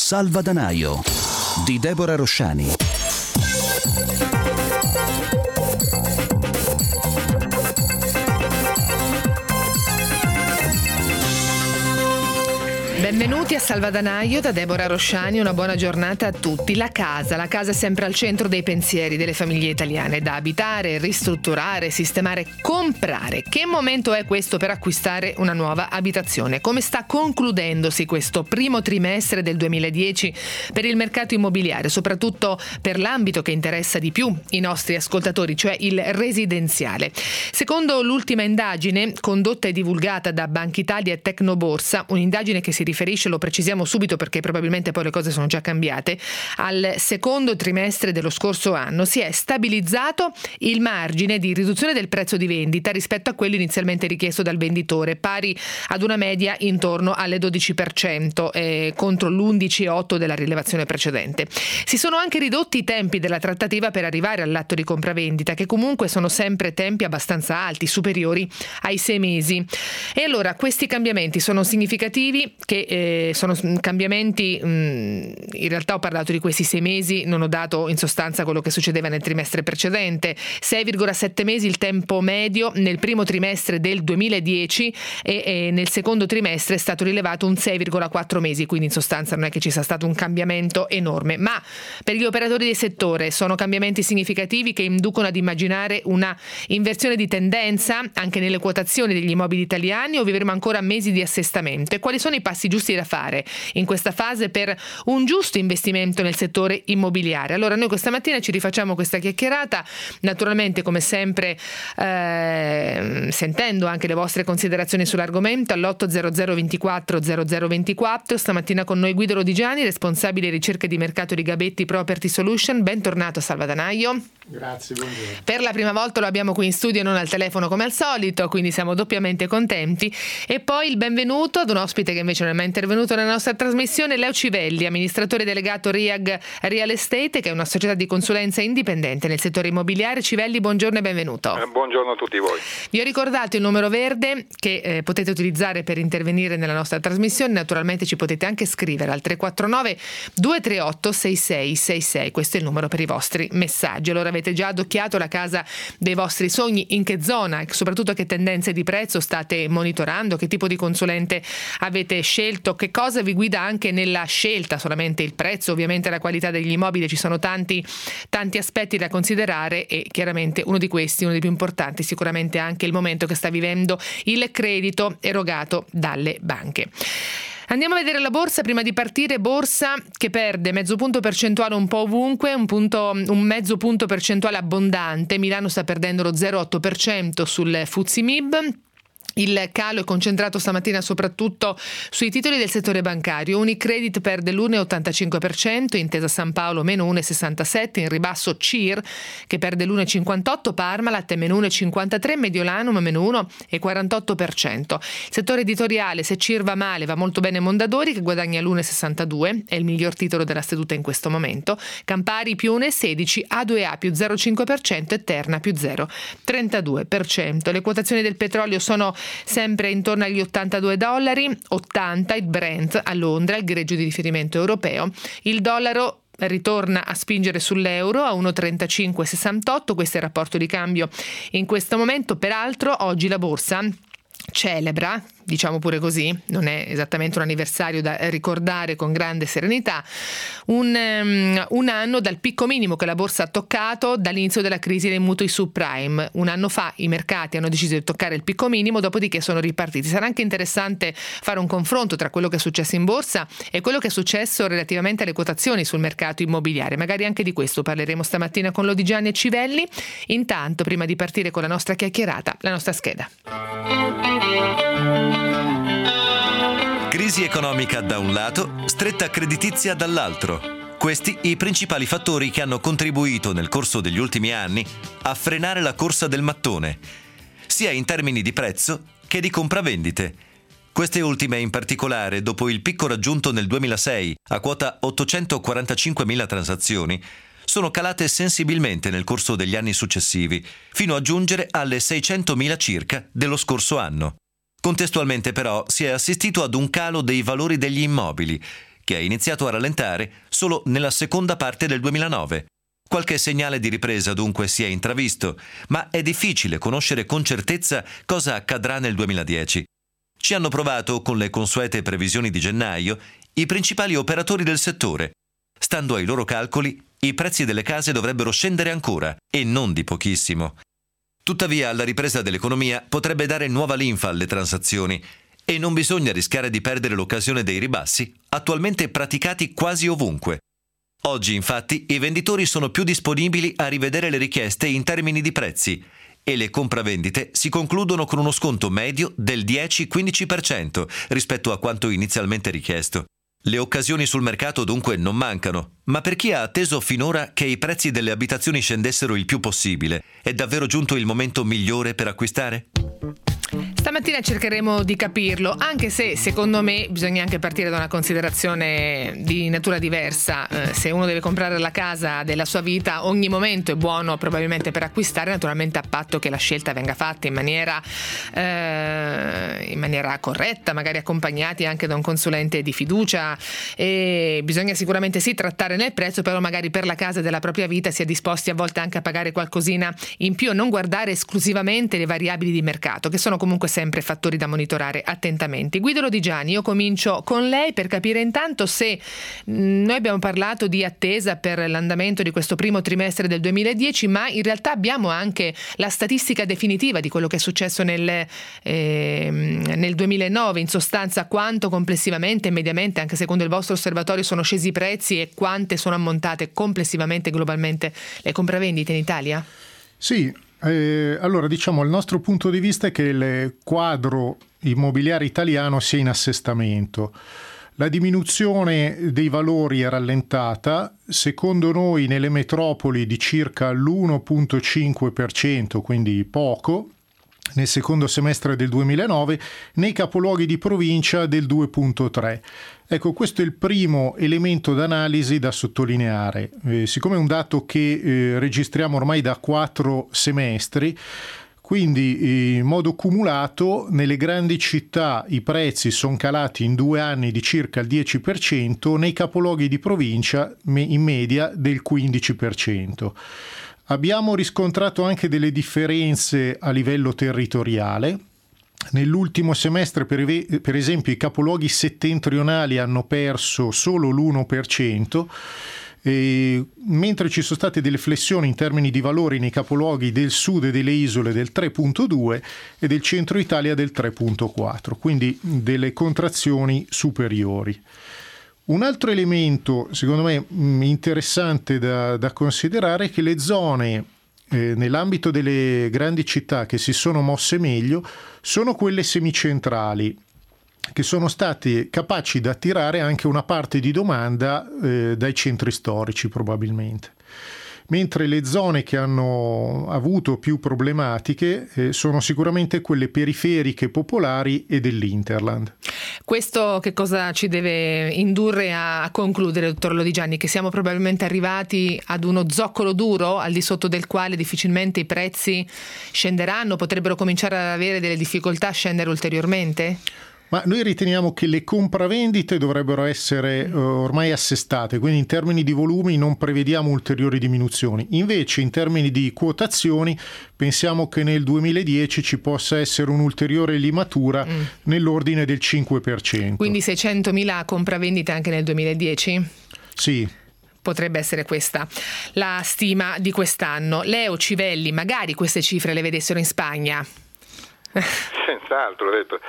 Salvadanaio di Deborah Rosciani. Benvenuti a Salvadanaio da Deborah Rosciani, una buona giornata a tutti. La casa è sempre al centro dei pensieri delle famiglie italiane, da abitare, ristrutturare, sistemare, comprare. Che momento è questo per acquistare una nuova abitazione? Come sta concludendosi questo primo trimestre del 2010 per il mercato immobiliare, soprattutto per l'ambito che interessa di più i nostri ascoltatori, cioè il residenziale? Secondo l'ultima indagine condotta e divulgata da Banca Italia e Tecnoborsa, un'indagine che si riferisce, lo precisiamo subito perché probabilmente poi le cose sono già cambiate, al secondo trimestre dello scorso anno si è stabilizzato il margine di riduzione del prezzo di vendita rispetto a quello inizialmente richiesto dal venditore, pari ad una media intorno alle 12%, contro l'11,8% della rilevazione precedente. Si sono anche ridotti i tempi della trattativa per arrivare all'atto di compravendita, che comunque sono sempre tempi abbastanza alti, superiori ai 6 mesi. E allora questi cambiamenti sono significativi, che sono cambiamenti, in realtà ho parlato di questi 6 mesi, non ho dato in sostanza quello che succedeva nel trimestre precedente. 6,7 mesi il tempo medio nel primo trimestre del 2010 e nel secondo trimestre è stato rilevato un 6,4 mesi, quindi in sostanza non è che ci sia stato un cambiamento enorme, ma per gli operatori del settore sono cambiamenti significativi che inducono ad immaginare una inversione di tendenza anche nelle quotazioni degli immobili italiani, o vivremo ancora mesi di assestamento? E quali sono i passi giusti da fare in questa fase per un giusto investimento nel settore immobiliare? Allora noi questa mattina ci rifacciamo questa chiacchierata, naturalmente come sempre sentendo anche le vostre considerazioni sull'argomento all'800 24 0024. Stamattina con noi Guido Rodigiani, responsabile ricerche di mercato di Gabetti Property Solution. Bentornato a Salvadanaio. Grazie, buongiorno. Per la prima volta lo abbiamo qui in studio e non al telefono come al solito, quindi siamo doppiamente contenti. E poi il benvenuto ad un ospite che invece non è mai intervenuto nella nostra trasmissione, Leo Civelli, amministratore delegato RIAG Real Estate, che è una società di consulenza indipendente nel settore immobiliare. Civelli, buongiorno e benvenuto. Buongiorno a tutti voi. Vi ho ricordato il numero verde che potete utilizzare per intervenire nella nostra trasmissione. Naturalmente ci potete anche scrivere al 349 238 6666. Questo è il numero per i vostri messaggi. Allora, avete già adocchiato la casa dei vostri sogni? In che zona e soprattutto che tendenze di prezzo state monitorando? Che tipo di consulente avete scelto? Che cosa vi guida anche nella scelta? Solamente il prezzo, ovviamente la qualità degli immobili, ci sono tanti aspetti da considerare e chiaramente uno di questi, uno dei più importanti, sicuramente anche il momento che sta vivendo il credito erogato dalle banche. Andiamo a vedere la borsa prima di partire. Borsa che perde mezzo punto percentuale un po' ovunque, un mezzo punto percentuale abbondante. Milano sta perdendo lo 0,8% sul FTSE MIB. Il calo è concentrato stamattina soprattutto sui titoli del settore bancario. Unicredit perde l'1,85%, Intesa San Paolo meno 1,67%, in ribasso CIR che perde l'1,58%, Parmalat meno 1,53%, Mediolanum meno 1,48%. Il settore editoriale, se CIR va male, va molto bene Mondadori che guadagna l'1,62%, è il miglior titolo della seduta in questo momento. Campari più 1,16%, A2A più 0,5% e Terna più 0,32%. Le quotazioni del petrolio sono sempre intorno agli $82, 80 il Brent a Londra, il greggio di riferimento europeo. Il dollaro ritorna a spingere sull'euro a 1,3568, questo è il rapporto di cambio in questo momento. Peraltro oggi la borsa celebra, diciamo pure così, non è esattamente un anniversario da ricordare con grande serenità, un anno dal picco minimo che la borsa ha toccato dall'inizio della crisi dei mutui subprime. Un anno fa i mercati hanno deciso di toccare il picco minimo, dopodiché sono ripartiti. Sarà anche interessante fare un confronto tra quello che è successo in borsa e quello che è successo relativamente alle quotazioni sul mercato immobiliare. Magari anche di questo parleremo stamattina con Lodigiani e Civelli. Intanto, prima di partire con la nostra chiacchierata, la nostra scheda. Crisi economica da un lato, stretta creditizia dall'altro. Questi i principali fattori che hanno contribuito nel corso degli ultimi anni a frenare la corsa del mattone, sia in termini di prezzo che di compravendite. Queste ultime in particolare, dopo il picco raggiunto nel 2006 a quota 845.000 transazioni, sono calate sensibilmente nel corso degli anni successivi, fino a giungere alle 600.000 circa dello scorso anno. Contestualmente però si è assistito ad un calo dei valori degli immobili, che ha iniziato a rallentare solo nella seconda parte del 2009. Qualche segnale di ripresa dunque si è intravisto, ma è difficile conoscere con certezza cosa accadrà nel 2010. Ci hanno provato, con le consuete previsioni di gennaio, i principali operatori del settore. Stando ai loro calcoli, i prezzi delle case dovrebbero scendere ancora, e non di pochissimo. Tuttavia, la ripresa dell'economia potrebbe dare nuova linfa alle transazioni e non bisogna rischiare di perdere l'occasione dei ribassi, attualmente praticati quasi ovunque. Oggi, infatti, i venditori sono più disponibili a rivedere le richieste in termini di prezzi e le compravendite si concludono con uno sconto medio del 10-15% rispetto a quanto inizialmente richiesto. Le occasioni sul mercato dunque non mancano, ma per chi ha atteso finora che i prezzi delle abitazioni scendessero il più possibile, è davvero giunto il momento migliore per acquistare? Stamattina cercheremo di capirlo, anche se secondo me bisogna anche partire da una considerazione di natura diversa. Se uno deve comprare la casa della sua vita, ogni momento è buono probabilmente per acquistare, naturalmente a patto che la scelta venga fatta in maniera corretta, magari accompagnati anche da un consulente di fiducia, e bisogna sicuramente sì trattare nel prezzo, però magari per la casa della propria vita si è disposti a volte anche a pagare qualcosina in più, non guardare esclusivamente le variabili di mercato, che sono comunque sempre fattori da monitorare attentamente. Guido Lodigiani, io comincio con lei per capire intanto se noi abbiamo parlato di attesa per l'andamento di questo primo trimestre del 2010, ma in realtà abbiamo anche la statistica definitiva di quello che è successo nel 2009, in sostanza quanto complessivamente, mediamente, anche secondo il vostro osservatorio, sono scesi i prezzi e quante sono ammontate complessivamente, globalmente, le compravendite in Italia? Sì. Allora, diciamo, il nostro punto di vista è che il quadro immobiliare italiano sia in assestamento. La diminuzione dei valori è rallentata, secondo noi nelle metropoli di circa l'1,5%, quindi poco, nel secondo semestre del 2009, nei capoluoghi di provincia del 2,3%. Ecco, questo è il primo elemento d'analisi da sottolineare. Siccome è un dato che registriamo ormai da 4 semestri, quindi in modo cumulato nelle grandi città i prezzi sono calati in 2 anni di circa il 10%, nei capoluoghi di provincia in media del 15%. Abbiamo riscontrato anche delle differenze a livello territoriale. Nell'ultimo semestre, per esempio, i capoluoghi settentrionali hanno perso solo l'1%, mentre ci sono state delle flessioni in termini di valori nei capoluoghi del sud e delle isole del 3,2% e del centro Italia del 3,4%, quindi delle contrazioni superiori. Un altro elemento, secondo me, interessante da considerare è che le zone nell'ambito delle grandi città che si sono mosse meglio sono quelle semicentrali, che sono stati capaci di attirare anche una parte di domanda dai centri storici probabilmente. Mentre le zone che hanno avuto più problematiche sono sicuramente quelle periferiche popolari e dell'Interland. Questo che cosa ci deve indurre a concludere, dottor Lodigiani? Che siamo probabilmente arrivati ad uno zoccolo duro al di sotto del quale difficilmente i prezzi scenderanno, potrebbero cominciare ad avere delle difficoltà a scendere ulteriormente? Ma noi riteniamo che le compravendite dovrebbero essere ormai assestate, quindi in termini di volumi non prevediamo ulteriori diminuzioni. Invece in termini di quotazioni pensiamo che nel 2010 ci possa essere un'ulteriore limatura nell'ordine del 5%. Quindi 600.000 compravendite anche nel 2010? Sì. Potrebbe essere questa la stima di quest'anno. Leo Civelli, magari queste cifre le vedessero in Spagna? Senz'altro, ho detto.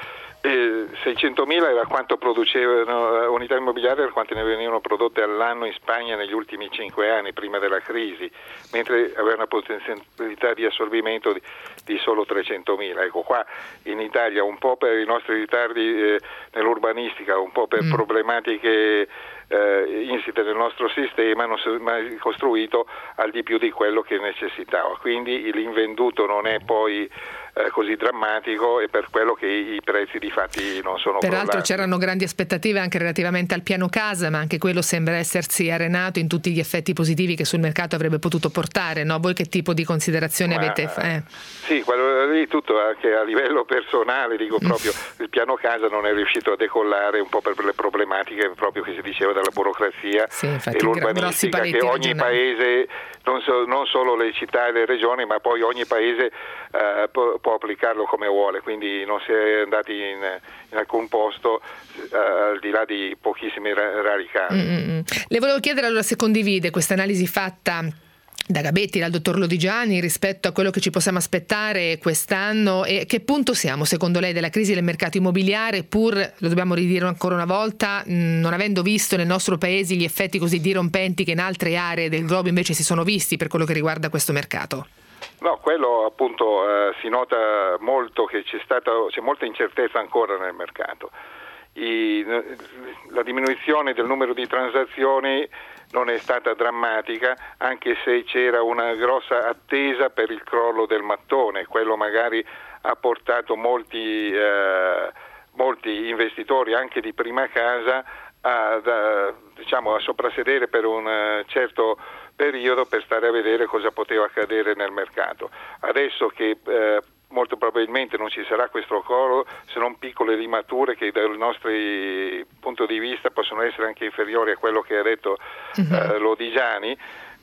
600.000 era quanto producevano unità immobiliari, era quante ne venivano prodotte all'anno in Spagna negli ultimi 5 anni prima della crisi, mentre aveva una potenzialità di assorbimento di solo 300.000. Ecco, qua in Italia, un po' per i nostri ritardi nell'urbanistica, un po' per problematiche insite nel nostro sistema, non si è mai costruito al di più di quello che necessitava, quindi l'invenduto non è poi così drammatico, e per quello che i prezzi di fatti non sono Peraltro crollati. c'erano grandi aspettative anche relativamente al piano casa, ma anche quello sembra essersi arenato in tutti gli effetti positivi che sul mercato avrebbe potuto portare, no? Voi che tipo di considerazioni avete? Sì, quello lì tutto, anche a livello personale, dico proprio, il piano casa non è riuscito a decollare un po' per le problematiche proprio che si diceva della burocrazia e l'urbanistica, che ogni paese, non solo le città e le regioni, ma poi ogni paese può applicarlo come vuole, quindi non si è andati in alcun posto al di là di pochissimi rari casi. Le volevo chiedere allora se condivide questa analisi fatta da Gabetti, dal dottor Lodigiani, rispetto a quello che ci possiamo aspettare quest'anno, e che punto siamo secondo lei della crisi del mercato immobiliare, pur, lo dobbiamo ridire ancora una volta, non avendo visto nel nostro paese gli effetti così dirompenti che in altre aree del globo invece si sono visti per quello che riguarda questo mercato? No, quello appunto si nota molto che c'è molta incertezza ancora nel mercato. La diminuzione del numero di transazioni non è stata drammatica, anche se c'era una grossa attesa per il crollo del mattone. Quello magari ha portato molti investitori anche di prima casa a soprassedere per un certo periodo per stare a vedere cosa poteva accadere nel mercato. Adesso che molto probabilmente non ci sarà questo crollo, se non piccole limature che dal nostro punto di vista possono essere anche inferiori a quello che ha detto Lodigiani,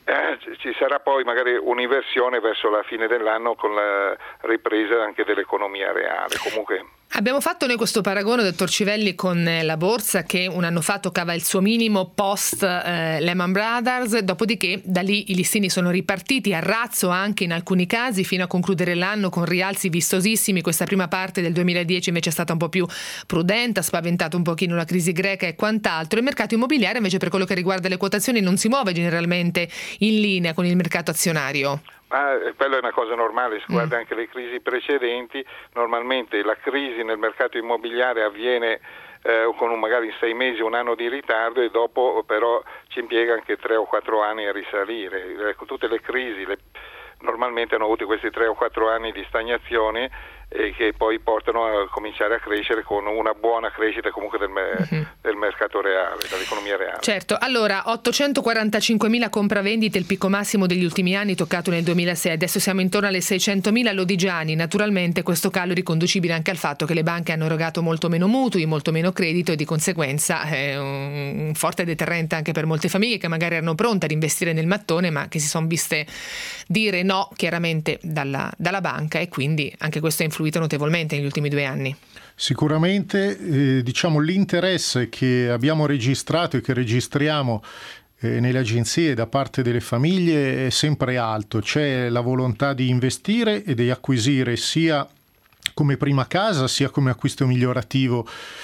ci sarà poi magari un'inversione verso la fine dell'anno con la ripresa anche dell'economia reale. Comunque abbiamo fatto noi questo paragone, dottor Civelli, con la borsa che un anno fa toccava il suo minimo post Lehman Brothers, dopodiché da lì i listini sono ripartiti a razzo anche in alcuni casi fino a concludere l'anno con rialzi vistosissimi. Questa prima parte del 2010 invece è stata un po' più prudente, ha spaventato un pochino la crisi greca e quant'altro. Il mercato immobiliare invece, per quello che riguarda le quotazioni, non si muove generalmente in linea con il mercato azionario. Quella è una cosa normale, si guarda anche le crisi precedenti. Normalmente la crisi nel mercato immobiliare avviene con magari 6 mesi, un anno di ritardo, e dopo però ci impiega anche 3 o 4 anni a risalire. Tutte le crisi normalmente hanno avuto questi 3 o 4 anni di stagnazione e che poi portano a cominciare a crescere con una buona crescita comunque del mercato reale, dell'economia reale. Certo, allora 845.000 compravendite, il picco massimo degli ultimi anni toccato nel 2006, adesso siamo intorno alle 600.000. Lodigiani, naturalmente questo calo è riconducibile anche al fatto che le banche hanno erogato molto meno mutui, molto meno credito, e di conseguenza è un forte deterrente anche per molte famiglie che magari erano pronte ad investire nel mattone ma che si sono viste dire no chiaramente dalla banca, e quindi anche questo ha influito notevolmente negli ultimi 2 anni. Sicuramente l'interesse che abbiamo registrato e che registriamo nelle agenzie da parte delle famiglie è sempre alto. C'è la volontà di investire e di acquisire sia come prima casa sia come acquisto migliorativo.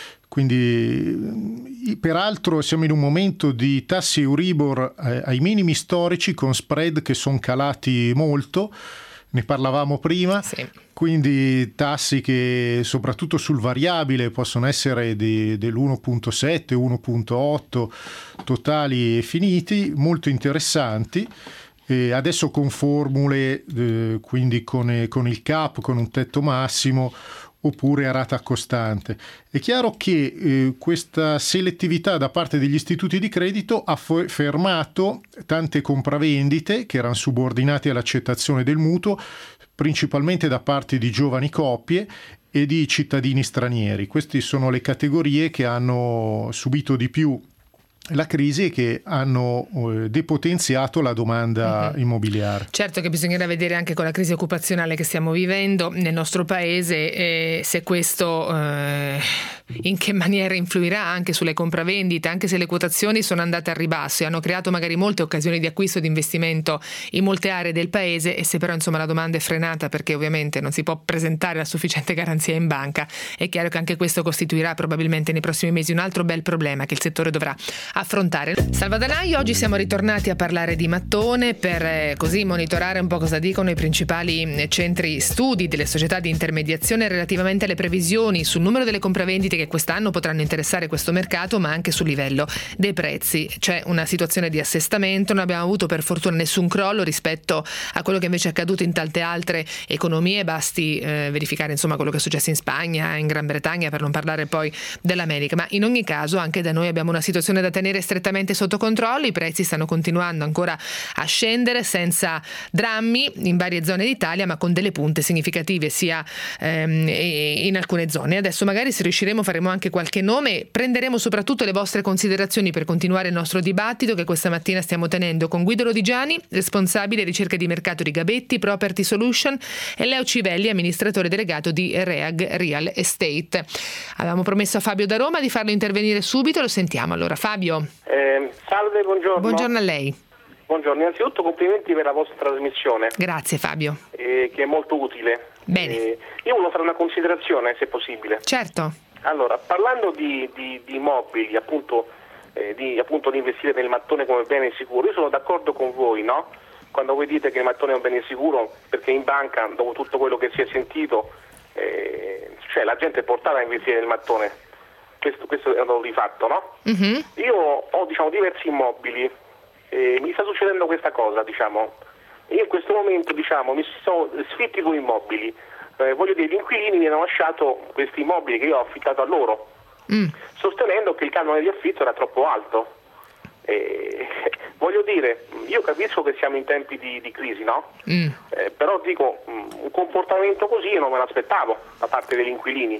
Quindi peraltro siamo in un momento di tassi Euribor ai minimi storici, con spread che sono calati molto, ne parlavamo prima. Sì. Quindi tassi che soprattutto sul variabile possono essere dell'1.7, 1.8 totali e finiti, molto interessanti. E adesso con formule, quindi con il cap, con un tetto massimo, oppure a rata costante. È chiaro che questa selettività da parte degli istituti di credito ha fermato tante compravendite che erano subordinate all'accettazione del mutuo, principalmente da parte di giovani coppie e di cittadini stranieri. Queste sono le categorie che hanno subito di più la crisi e che hanno depotenziato la domanda immobiliare. Certo che bisognerà vedere anche con la crisi occupazionale che stiamo vivendo nel nostro paese se questo in che maniera influirà anche sulle compravendite, anche se le quotazioni sono andate al ribasso e hanno creato magari molte occasioni di acquisto e di investimento in molte aree del paese, e se però la domanda è frenata perché ovviamente non si può presentare la sufficiente garanzia in banca, è chiaro che anche questo costituirà probabilmente nei prossimi mesi un altro bel problema che il settore dovrà affrontare. Salva Danaio, oggi siamo ritornati a parlare di mattone per così monitorare un po' cosa dicono i principali centri studi delle società di intermediazione relativamente alle previsioni sul numero delle compravendite che che quest'anno potranno interessare questo mercato, ma anche sul livello dei prezzi. C'è una situazione di assestamento, non abbiamo avuto per fortuna nessun crollo rispetto a quello che invece è accaduto in tante altre economie, basti verificare insomma quello che è successo in Spagna, in Gran Bretagna, per non parlare poi dell'America. Ma in ogni caso anche da noi abbiamo una situazione da tenere strettamente sotto controllo, i prezzi stanno continuando ancora a scendere senza drammi in varie zone d'Italia, ma con delle punte significative sia in alcune zone. Adesso magari, se riusciremo, faremo anche qualche nome, prenderemo soprattutto le vostre considerazioni per continuare il nostro dibattito che questa mattina stiamo tenendo con Guido Lodigiani, responsabile ricerca di mercato di Gabetti Property Solution, e Leo Civelli, amministratore delegato di REAG Real Estate. Avevamo promesso a Fabio da Roma di farlo intervenire subito, lo sentiamo. Allora Fabio. Salve, buongiorno. Buongiorno a lei. Buongiorno, innanzitutto complimenti per la vostra trasmissione. Grazie Fabio. Che è molto utile. Bene. Io volevo fare una considerazione, se possibile. Certo. Allora, parlando di immobili, appunto di investire nel mattone come bene sicuro, io sono d'accordo con voi, no? Quando voi dite che il mattone è un bene sicuro, perché in banca, dopo tutto quello che si è sentito, cioè la gente è portata a investire nel mattone. Questo è un dato di fatto, no? Mm-hmm. Io ho diversi immobili. Mi sta succedendo questa cosa, io in questo momento mi sono sfitti con immobili, voglio dire, gli inquilini mi hanno lasciato questi immobili che io ho affittato a loro, sostenendo che il canone di affitto era troppo alto. Voglio dire, io capisco che siamo in tempi di crisi, no? Però dico, un comportamento così io non me l'aspettavo da parte degli inquilini.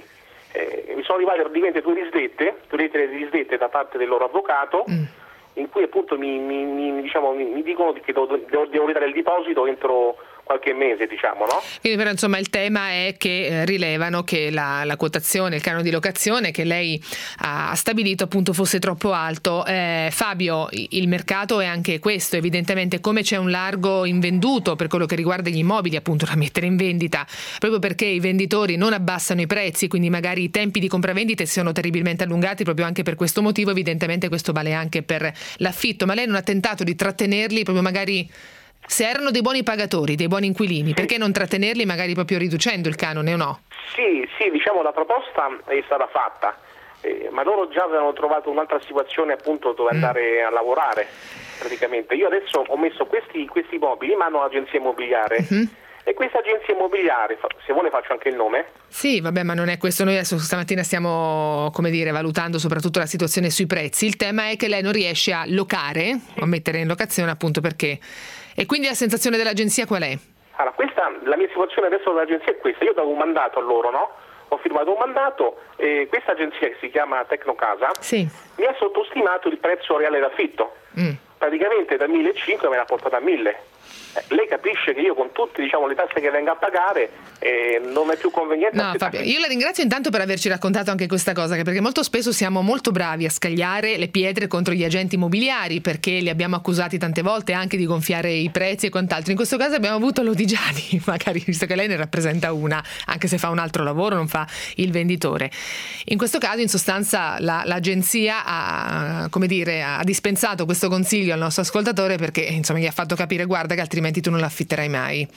Mi sono arrivate praticamente due lettere di disdette da parte del loro avvocato, in cui appunto mi dicono che devo ridare il deposito entro qualche mese, no? Quindi però insomma il tema è che rilevano che la quotazione, il canone di locazione che lei ha stabilito appunto fosse troppo alto. Fabio, il mercato è anche questo, evidentemente, come c'è un largo invenduto per quello che riguarda gli immobili appunto da mettere in vendita, proprio perché i venditori non abbassano i prezzi, quindi magari i tempi di compravendite si sono terribilmente allungati proprio anche per questo motivo. Evidentemente questo vale anche per l'affitto, ma lei non ha tentato di trattenerli proprio magari, se erano dei buoni pagatori, dei buoni inquilini, perché non trattenerli magari proprio riducendo il canone o no? Sì, la proposta è stata fatta, ma loro già avevano trovato un'altra situazione appunto dove andare a lavorare praticamente. Io adesso ho messo questi immobili in mano all'agenzia immobiliare. E questa agenzia immobiliare, se vuole faccio anche il nome. Sì, vabbè, ma non è questo. Noi adesso stamattina stiamo, valutando soprattutto la situazione sui prezzi. Il tema è che lei non riesce a locare, a mettere in locazione appunto perché. E quindi la sensazione dell'agenzia qual è? Allora, la mia situazione adesso dell'agenzia è questa. Io do un mandato a loro, no? Ho firmato un mandato e questa agenzia, che si chiama Tecnocasa, mi ha sottostimato il prezzo reale d'affitto. Praticamente da 1.500 me l'ha portato a 1.000. Lei capisce che io con tutte le tasse che vengo a pagare non è più conveniente. No Fabio, io la ringrazio intanto per averci raccontato anche questa cosa, perché molto spesso siamo molto bravi a scagliare le pietre contro gli agenti immobiliari, perché li abbiamo accusati tante volte anche di gonfiare i prezzi e quant'altro. In questo caso abbiamo avuto Lodigiani, magari, visto che lei ne rappresenta una, anche se fa un altro lavoro, non fa il venditore. In questo caso in sostanza l'agenzia ha dispensato questo consiglio al nostro ascoltatore, perché insomma gli ha fatto capire: guarda che altrimenti tu non l'affitterai mai.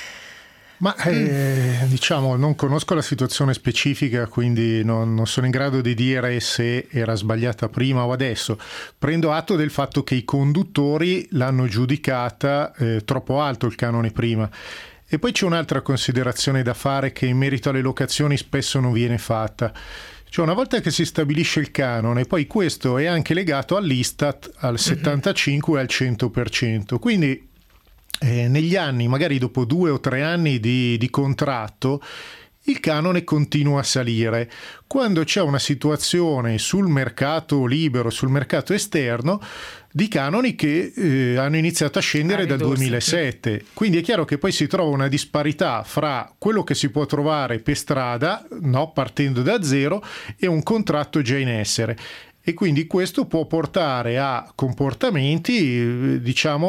Ma non conosco la situazione specifica, quindi non sono in grado di dire se era sbagliata prima o adesso. Prendo atto del fatto che i conduttori l'hanno giudicata troppo alto il canone prima. E poi c'è un'altra considerazione da fare che in merito alle locazioni spesso non viene fatta. Cioè, una volta che si stabilisce il canone, poi questo è anche legato all'Istat al 75 e al 100%. Quindi negli anni, magari dopo 2 o 3 anni di contratto, il canone continua a salire. Quando c'è una situazione sul mercato libero, sul mercato esterno, di canoni che hanno iniziato a scendere dal 2007. Quindi è chiaro che poi si trova una disparità fra quello che si può trovare per strada, no, partendo da zero, e un contratto già in essere. e quindi questo può portare a comportamenti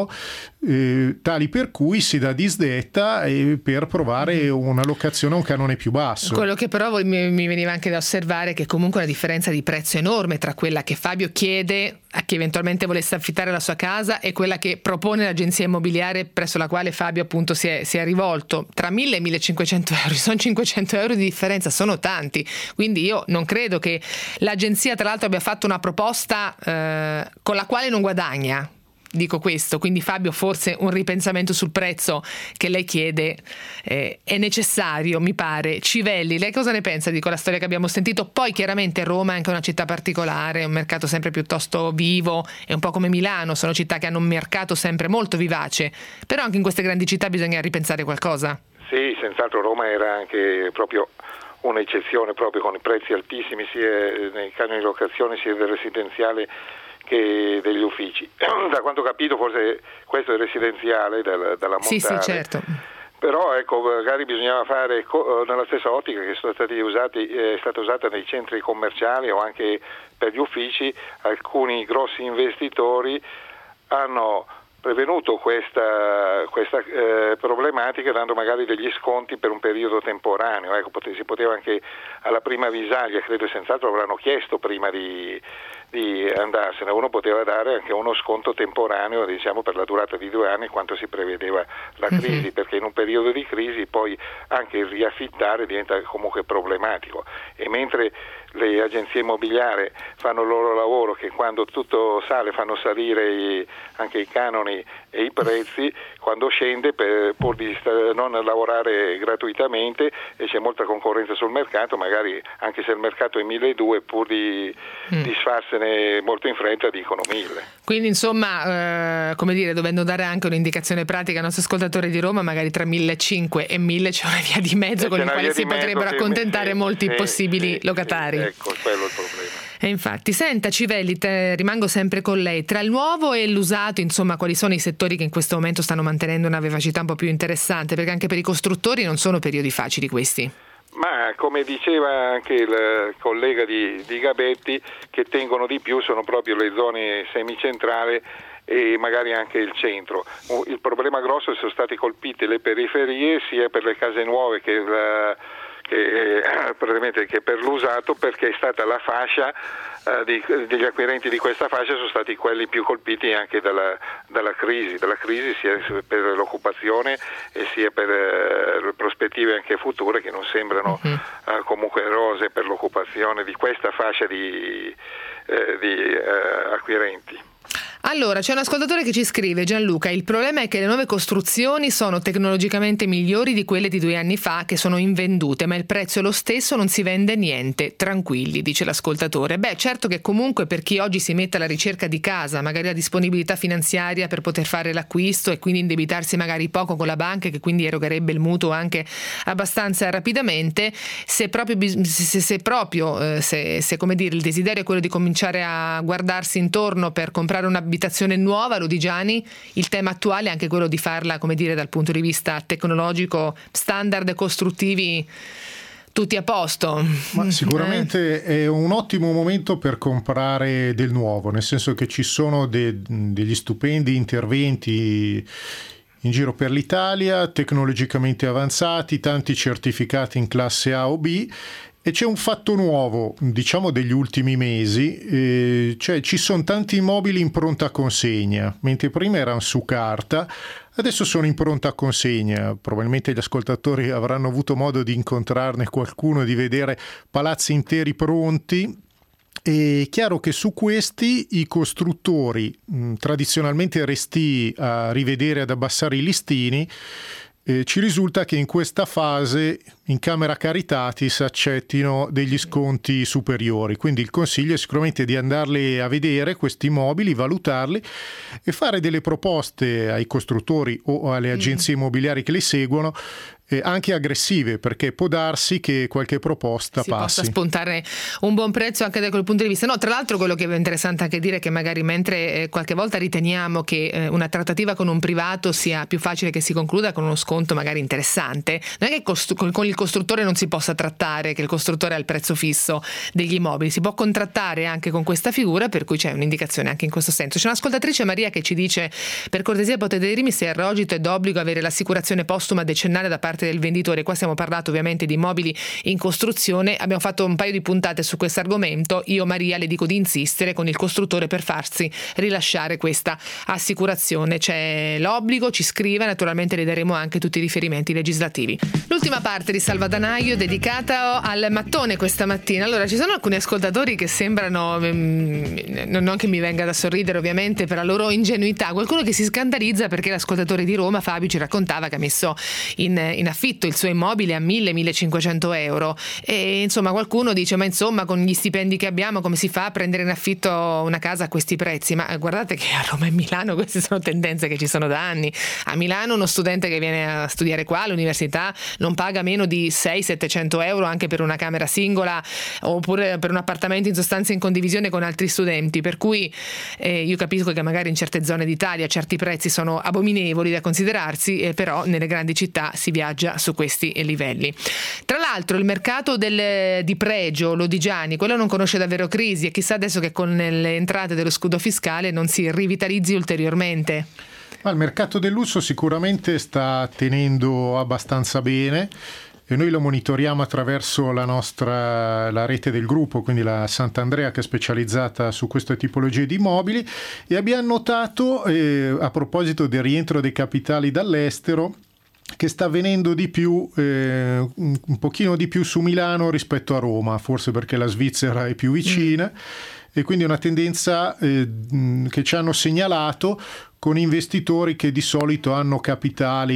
tali per cui si dà disdetta per provare una locazione a un canone più basso. Quello che però mi veniva anche da osservare è che comunque una differenza di prezzo enorme tra quella che Fabio chiede a chi eventualmente volesse affittare la sua casa e quella che propone l'agenzia immobiliare presso la quale Fabio appunto si è rivolto. Tra 1.000 e 1.500 euro, sono 500 euro di differenza, sono tanti, quindi io non credo che l'agenzia tra l'altro abbia fatto una proposta con la quale non guadagna. Dico questo, quindi Fabio forse un ripensamento sul prezzo che lei chiede è necessario, mi pare. Civelli, lei cosa ne pensa di quella storia che abbiamo sentito? Poi chiaramente Roma è anche una città particolare, un mercato sempre piuttosto vivo, è un po' come Milano, sono città che hanno un mercato sempre molto vivace, però anche in queste grandi città bisogna ripensare qualcosa. Sì, senz'altro Roma era anche proprio un'eccezione, proprio con i prezzi altissimi sia nei canoni di locazione sia del residenziale che degli uffici. Da quanto ho capito forse questo è residenziale dalla Montale. Sì, certo. Però ecco, magari bisognava fare nella stessa ottica che è stata usata nei centri commerciali o anche per gli uffici. Alcuni grossi investitori hanno prevenuto questa problemaca dando magari degli sconti per un periodo temporaneo. Ecco, si poteva anche alla prima visaglia, credo senz'altro avranno chiesto prima di andarsene, uno poteva dare anche uno sconto temporaneo, diciamo per la durata di 2 anni quanto si prevedeva la crisi, perché in un periodo di crisi poi anche il riaffittare diventa comunque problematico, e mentre le agenzie immobiliari fanno il loro lavoro, che quando tutto sale fanno salire anche i canoni e i prezzi, quando scende pur di non lavorare gratuitamente e c'è molta concorrenza sul mercato, magari anche se il mercato è 1.200 pur di disfarsene molto in fretta dicono 1.000. Quindi insomma, come dire, dovendo dare anche un'indicazione pratica ai nostri ascoltatori di Roma, magari tra 1.500 e 1.000 c'è una via di mezzo con il quale si potrebbero accontentare molti possibili locatari. Ecco, quello è il problema. E infatti, senta Civelli, rimango sempre con lei, tra il nuovo e l'usato, insomma, quali sono i settori che in questo momento stanno mantenendo una vivacità un po' più interessante, perché anche per i costruttori non sono periodi facili questi. Ma come diceva anche il collega di Gabetti, che tengono di più sono proprio le zone semicentrali e magari anche il centro. Il problema grosso sono state colpite le periferie, sia per le case nuove che per l'usato, perché è stata la fascia degli acquirenti di questa fascia sono stati quelli più colpiti anche dalla crisi sia per l'occupazione e sia per le prospettive anche future, che non sembrano comunque rosee per l'occupazione di questa fascia di acquirenti. Allora, c'è un ascoltatore che ci scrive: Gianluca, il problema è che le nuove costruzioni sono tecnologicamente migliori di quelle di 2 anni fa, che sono invendute, ma il prezzo è lo stesso, non si vende niente. Tranquilli, dice l'ascoltatore. Beh, certo che comunque per chi oggi si mette alla ricerca di casa, magari la disponibilità finanziaria per poter fare l'acquisto e quindi indebitarsi magari poco con la banca, che quindi erogherebbe il mutuo anche abbastanza rapidamente, se come dire, il desiderio è quello di cominciare a guardarsi intorno per comprare un'abitazione nuova, Lodigiani, il tema attuale è anche quello di farla, come dire, dal punto di vista tecnologico, standard costruttivi tutti a posto. Ma sicuramente è un ottimo momento per comprare del nuovo, nel senso che ci sono degli stupendi interventi in giro per l'Italia, tecnologicamente avanzati, tanti certificati in classe A o B. E c'è un fatto nuovo, diciamo degli ultimi mesi, cioè ci sono tanti immobili in pronta consegna, mentre prima erano su carta, adesso sono in pronta consegna. Probabilmente gli ascoltatori avranno avuto modo di incontrarne qualcuno, di vedere palazzi interi pronti. È chiaro che su questi i costruttori, tradizionalmente restii a rivedere, ad abbassare i listini, ci risulta che in questa fase in Camera Caritatis accettino degli sconti superiori, quindi il consiglio è sicuramente di andarli a vedere questi immobili, valutarli e fare delle proposte ai costruttori o alle agenzie immobiliari che li seguono, anche aggressive, perché può darsi che qualche proposta passi. Possa spuntare un buon prezzo anche da quel punto di vista. No, tra l'altro quello che è interessante anche dire è che magari mentre qualche volta riteniamo che una trattativa con un privato sia più facile che si concluda con uno sconto magari interessante, non è che con il costruttore non si possa trattare, che il costruttore ha il prezzo fisso degli immobili, si può contrattare anche con questa figura, per cui c'è un'indicazione anche in questo senso. C'è un'ascoltatrice, Maria, che ci dice: per cortesia potete dirmi se è rogito ed obbligo avere l'assicurazione postuma decennale da parte del venditore. Qua stiamo parlando ovviamente di immobili in costruzione, abbiamo fatto un paio di puntate su questo argomento. Io, Maria, le dico di insistere con il costruttore per farsi rilasciare questa assicurazione. C'è l'obbligo, ci scrive, naturalmente le daremo anche tutti i riferimenti legislativi. L'ultima parte di Salvadanaio dedicata al mattone questa mattina. Allora, ci sono alcuni ascoltatori che sembrano, non che mi venga da sorridere ovviamente per la loro ingenuità, qualcuno che si scandalizza perché l'ascoltatore di Roma, Fabio, ci raccontava che ha messo in affitto il suo immobile a 1.000-1.500 euro e insomma qualcuno dice: ma insomma, con gli stipendi che abbiamo come si fa a prendere in affitto una casa a questi prezzi? Ma guardate che a Roma e Milano queste sono tendenze che ci sono da anni. A Milano uno studente che viene a studiare qua all'università non paga meno di 600-700 euro anche per una camera singola, oppure per un appartamento in sostanza in condivisione con altri studenti, per cui io capisco che magari in certe zone d'Italia certi prezzi sono abominevoli da considerarsi, però nelle grandi città si viaggia su questi livelli. Tra l'altro il mercato di pregio Lodigiani, quello non conosce davvero crisi, e chissà adesso che con le entrate dello scudo fiscale non si rivitalizzi ulteriormente. Ma il mercato del lusso sicuramente sta tenendo abbastanza bene e noi lo monitoriamo attraverso la rete del gruppo, quindi la Sant'Andrea, che è specializzata su queste tipologie di immobili, e abbiamo notato, a proposito del rientro dei capitali dall'estero, che sta avvenendo di più, un pochino di più su Milano rispetto a Roma, forse perché la Svizzera è più vicina, e quindi è una tendenza che ci hanno segnalato, con investitori che di solito hanno capitali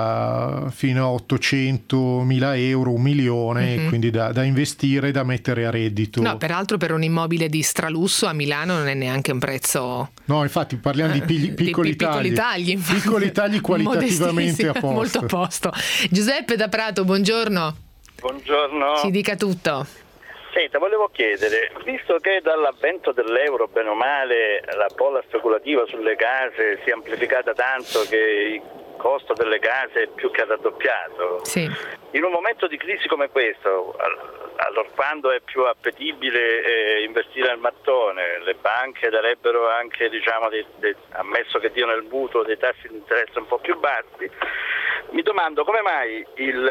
fino a 800.000 euro, 1 milione, quindi da investire, da mettere a reddito. No, peraltro per un immobile di stralusso a Milano non è neanche un prezzo. No, infatti parliamo di piccoli tagli. Piccoli tagli qualitativamente a posto. Molto a posto. Giuseppe da Prato, buongiorno. Buongiorno. Ci dica tutto. Senta, volevo chiedere, visto che dall'avvento dell'euro, bene o male, la bolla speculativa sulle case si è amplificata tanto che il costo delle case è più che raddoppiato, sì. In un momento di crisi come questo, allorquando è più appetibile investire nel mattone, le banche darebbero anche, ammesso che diano il mutuo, dei tassi di interesse un po' più bassi, mi domando come mai il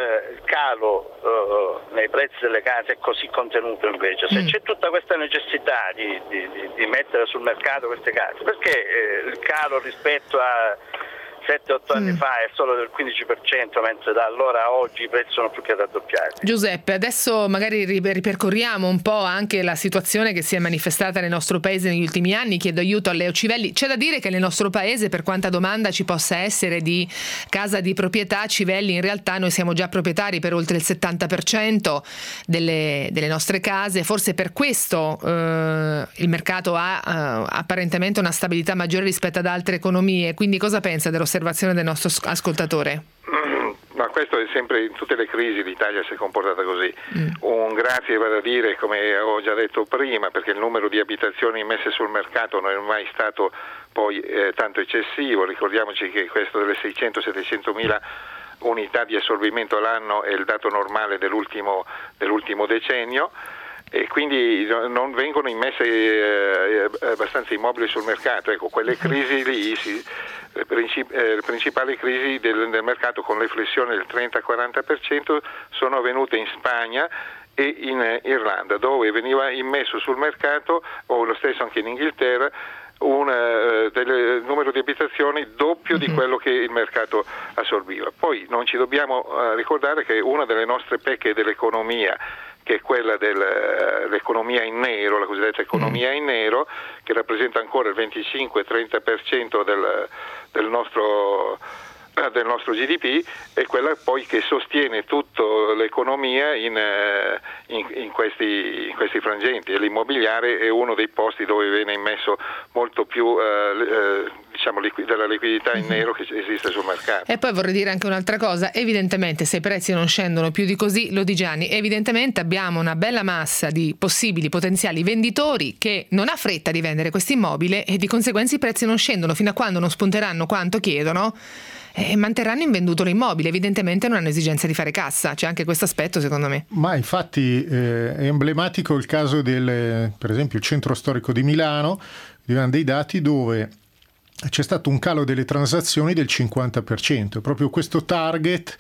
calo nei prezzi delle case è così contenuto invece. Se c'è tutta questa necessità di mettere sul mercato queste case, perché il calo rispetto a 7-8 anni fa è solo del 15%, mentre da allora a oggi i prezzi sono più che raddoppiati. Giuseppe, adesso magari ripercorriamo un po' anche la situazione che si è manifestata nel nostro paese negli ultimi anni. Chiedo aiuto a Leo Civelli. C'è da dire che nel nostro paese, per quanta domanda ci possa essere di casa di proprietà, Civelli, in realtà noi siamo già proprietari per oltre il 70% delle nostre case. Forse per questo il mercato ha apparentemente una stabilità maggiore rispetto ad altre economie. Quindi cosa pensa dell'osservazione del nostro ascoltatore? Ma questo è sempre, in tutte le crisi l'Italia si è comportata così. Un grazie va da dire, come ho già detto prima, perché il numero di abitazioni messe sul mercato non è mai stato poi tanto eccessivo. Ricordiamoci che questo delle 600-700 mila unità di assorbimento all'anno è il dato normale dell'ultimo decennio, e quindi non vengono immesse abbastanza immobili sul mercato. Ecco, quelle crisi lì, le principali crisi del mercato con le flessioni del 30-40% sono avvenute in Spagna e in Irlanda, dove veniva immesso sul mercato, o lo stesso anche in Inghilterra, del numero di abitazioni doppio di quello che il mercato assorbiva. Poi non ci dobbiamo ricordare che una delle nostre pecche dell'economia, che è quella dell'economia in nero, la cosiddetta economia in nero, che rappresenta ancora il 25-30% del nostro GDP, è quella poi che sostiene tutta l'economia in questi frangenti, e l'immobiliare è uno dei posti dove viene immesso molto più della liquidità in nero che esiste sul mercato. E poi vorrei dire anche un'altra cosa: evidentemente se i prezzi non scendono più di così, Lodigiani, evidentemente abbiamo una bella massa di possibili potenziali venditori che non ha fretta di vendere questo immobile e di conseguenza i prezzi non scendono fino a quando non spunteranno quanto chiedono e manterranno invenduto l'immobile. Evidentemente non hanno esigenza di fare cassa, c'è anche questo aspetto secondo me. Ma infatti è emblematico il caso per esempio il centro storico di Milano, dei dati dove c'è stato un calo delle transazioni del 50%, proprio questo target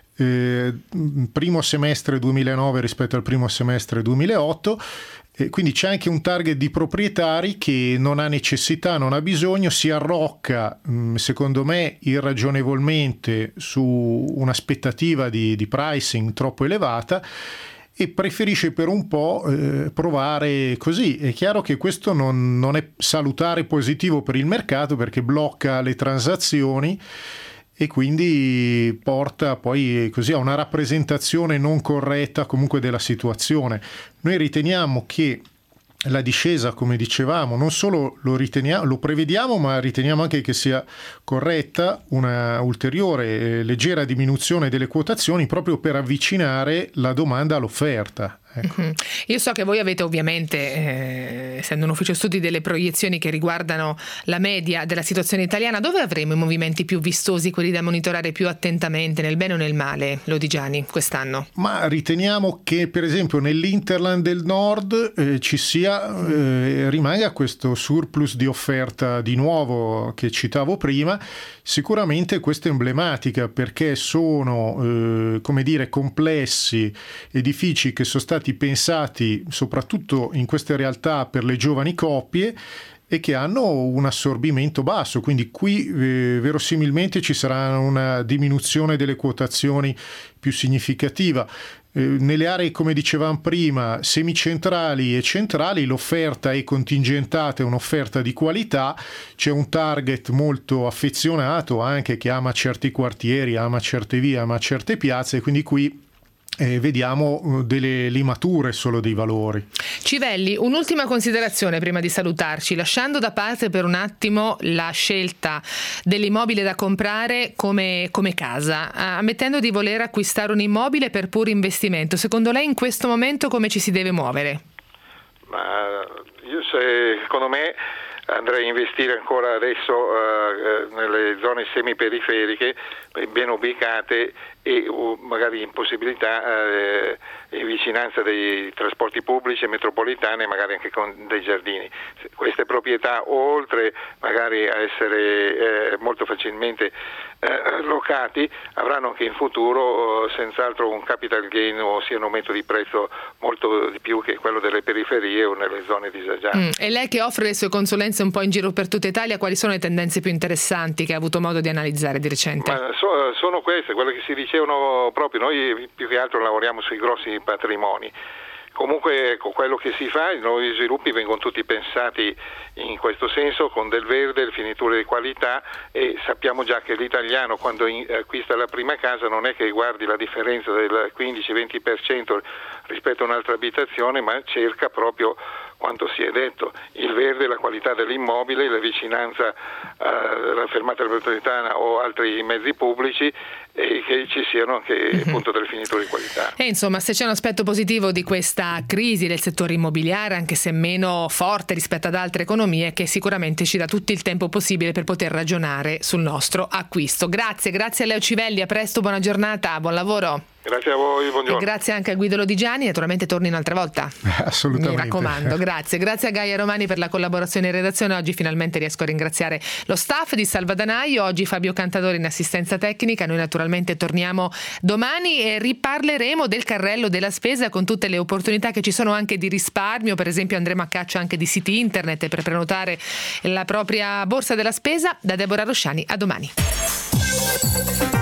primo semestre 2009 rispetto al primo semestre 2008. Quindi c'è anche un target di proprietari che non ha necessità, non ha bisogno, si arrocca secondo me irragionevolmente su un'aspettativa di pricing troppo elevata e preferisce per un po' provare così. È chiaro che questo non è salutare, positivo per il mercato, perché blocca le transazioni e quindi porta poi così a una rappresentazione non corretta comunque della situazione. Noi riteniamo che la discesa, come dicevamo, non solo lo prevediamo, ma riteniamo anche che sia corretta una ulteriore leggera diminuzione delle quotazioni proprio per avvicinare la domanda all'offerta. Ecco. Io so che voi avete ovviamente, essendo un ufficio studi, delle proiezioni che riguardano la media della situazione italiana. Dove avremo i movimenti più vistosi, quelli da monitorare più attentamente, nel bene o nel male, Lodigiani, quest'anno? Ma riteniamo che per esempio nell'Interland del Nord ci rimanga questo surplus di offerta di nuovo che citavo prima. Sicuramente questa è emblematica perché sono complessi edifici che sono stati pensati soprattutto in queste realtà per le giovani coppie e che hanno un assorbimento basso, quindi qui verosimilmente ci sarà una diminuzione delle quotazioni più significativa. Nelle aree, come dicevamo prima, semicentrali e centrali, l'offerta è contingentata, è un'offerta di qualità, c'è un target molto affezionato anche che ama certi quartieri, ama certe vie, ama certe piazze, quindi qui vediamo delle limature solo dei valori. Civelli, un'ultima considerazione prima di salutarci, lasciando da parte per un attimo la scelta dell'immobile da comprare come casa, ammettendo di voler acquistare un immobile per puro investimento, secondo lei in questo momento come ci si deve muovere? Secondo me andrei a investire ancora adesso nelle zone semiperiferiche ben ubicate e magari in possibilità in vicinanza dei trasporti pubblici e metropolitane, magari anche con dei giardini. Queste proprietà, oltre magari a essere molto facilmente locati, avranno anche in futuro senz'altro un capital gain, ossia un aumento di prezzo molto di più che quello delle periferie o nelle zone disagiate. E lei che offre le sue consulenze un po' in giro per tutta Italia, quali sono le tendenze più interessanti che ha avuto modo di analizzare di recente? Sono queste, quelle che si dicevano proprio. Noi più che altro lavoriamo sui grossi patrimoni. Comunque con quello che si fa, i nuovi sviluppi vengono tutti pensati in questo senso, con del verde, le finiture di qualità, e sappiamo già che l'italiano quando acquista la prima casa non è che guardi la differenza del 15-20% rispetto a un'altra abitazione, ma cerca proprio quanto si è detto, il verde, la qualità dell'immobile, la vicinanza alla fermata metropolitana o altri mezzi pubblici, e che ci siano anche appunto delle finiture di qualità. E insomma, se c'è un aspetto positivo di questa crisi del settore immobiliare, anche se meno forte rispetto ad altre economie, che sicuramente ci dà tutto il tempo possibile per poter ragionare sul nostro acquisto. Grazie a Leo Civelli, a presto, buona giornata, buon lavoro. Grazie a voi, buongiorno. E grazie anche a Guido Lodigiani, naturalmente torni un'altra volta. Assolutamente. Mi raccomando, grazie a Gaia Romani per la collaborazione in redazione. Oggi finalmente riesco a ringraziare lo staff di Salvadanaio, oggi Fabio Cantadori in assistenza tecnica. Noi naturalmente torniamo domani e riparleremo del carrello della spesa con tutte le opportunità che ci sono anche di risparmio. Per esempio andremo a caccia anche di siti internet per prenotare la propria borsa della spesa. Da Deborah Rosciani, a domani.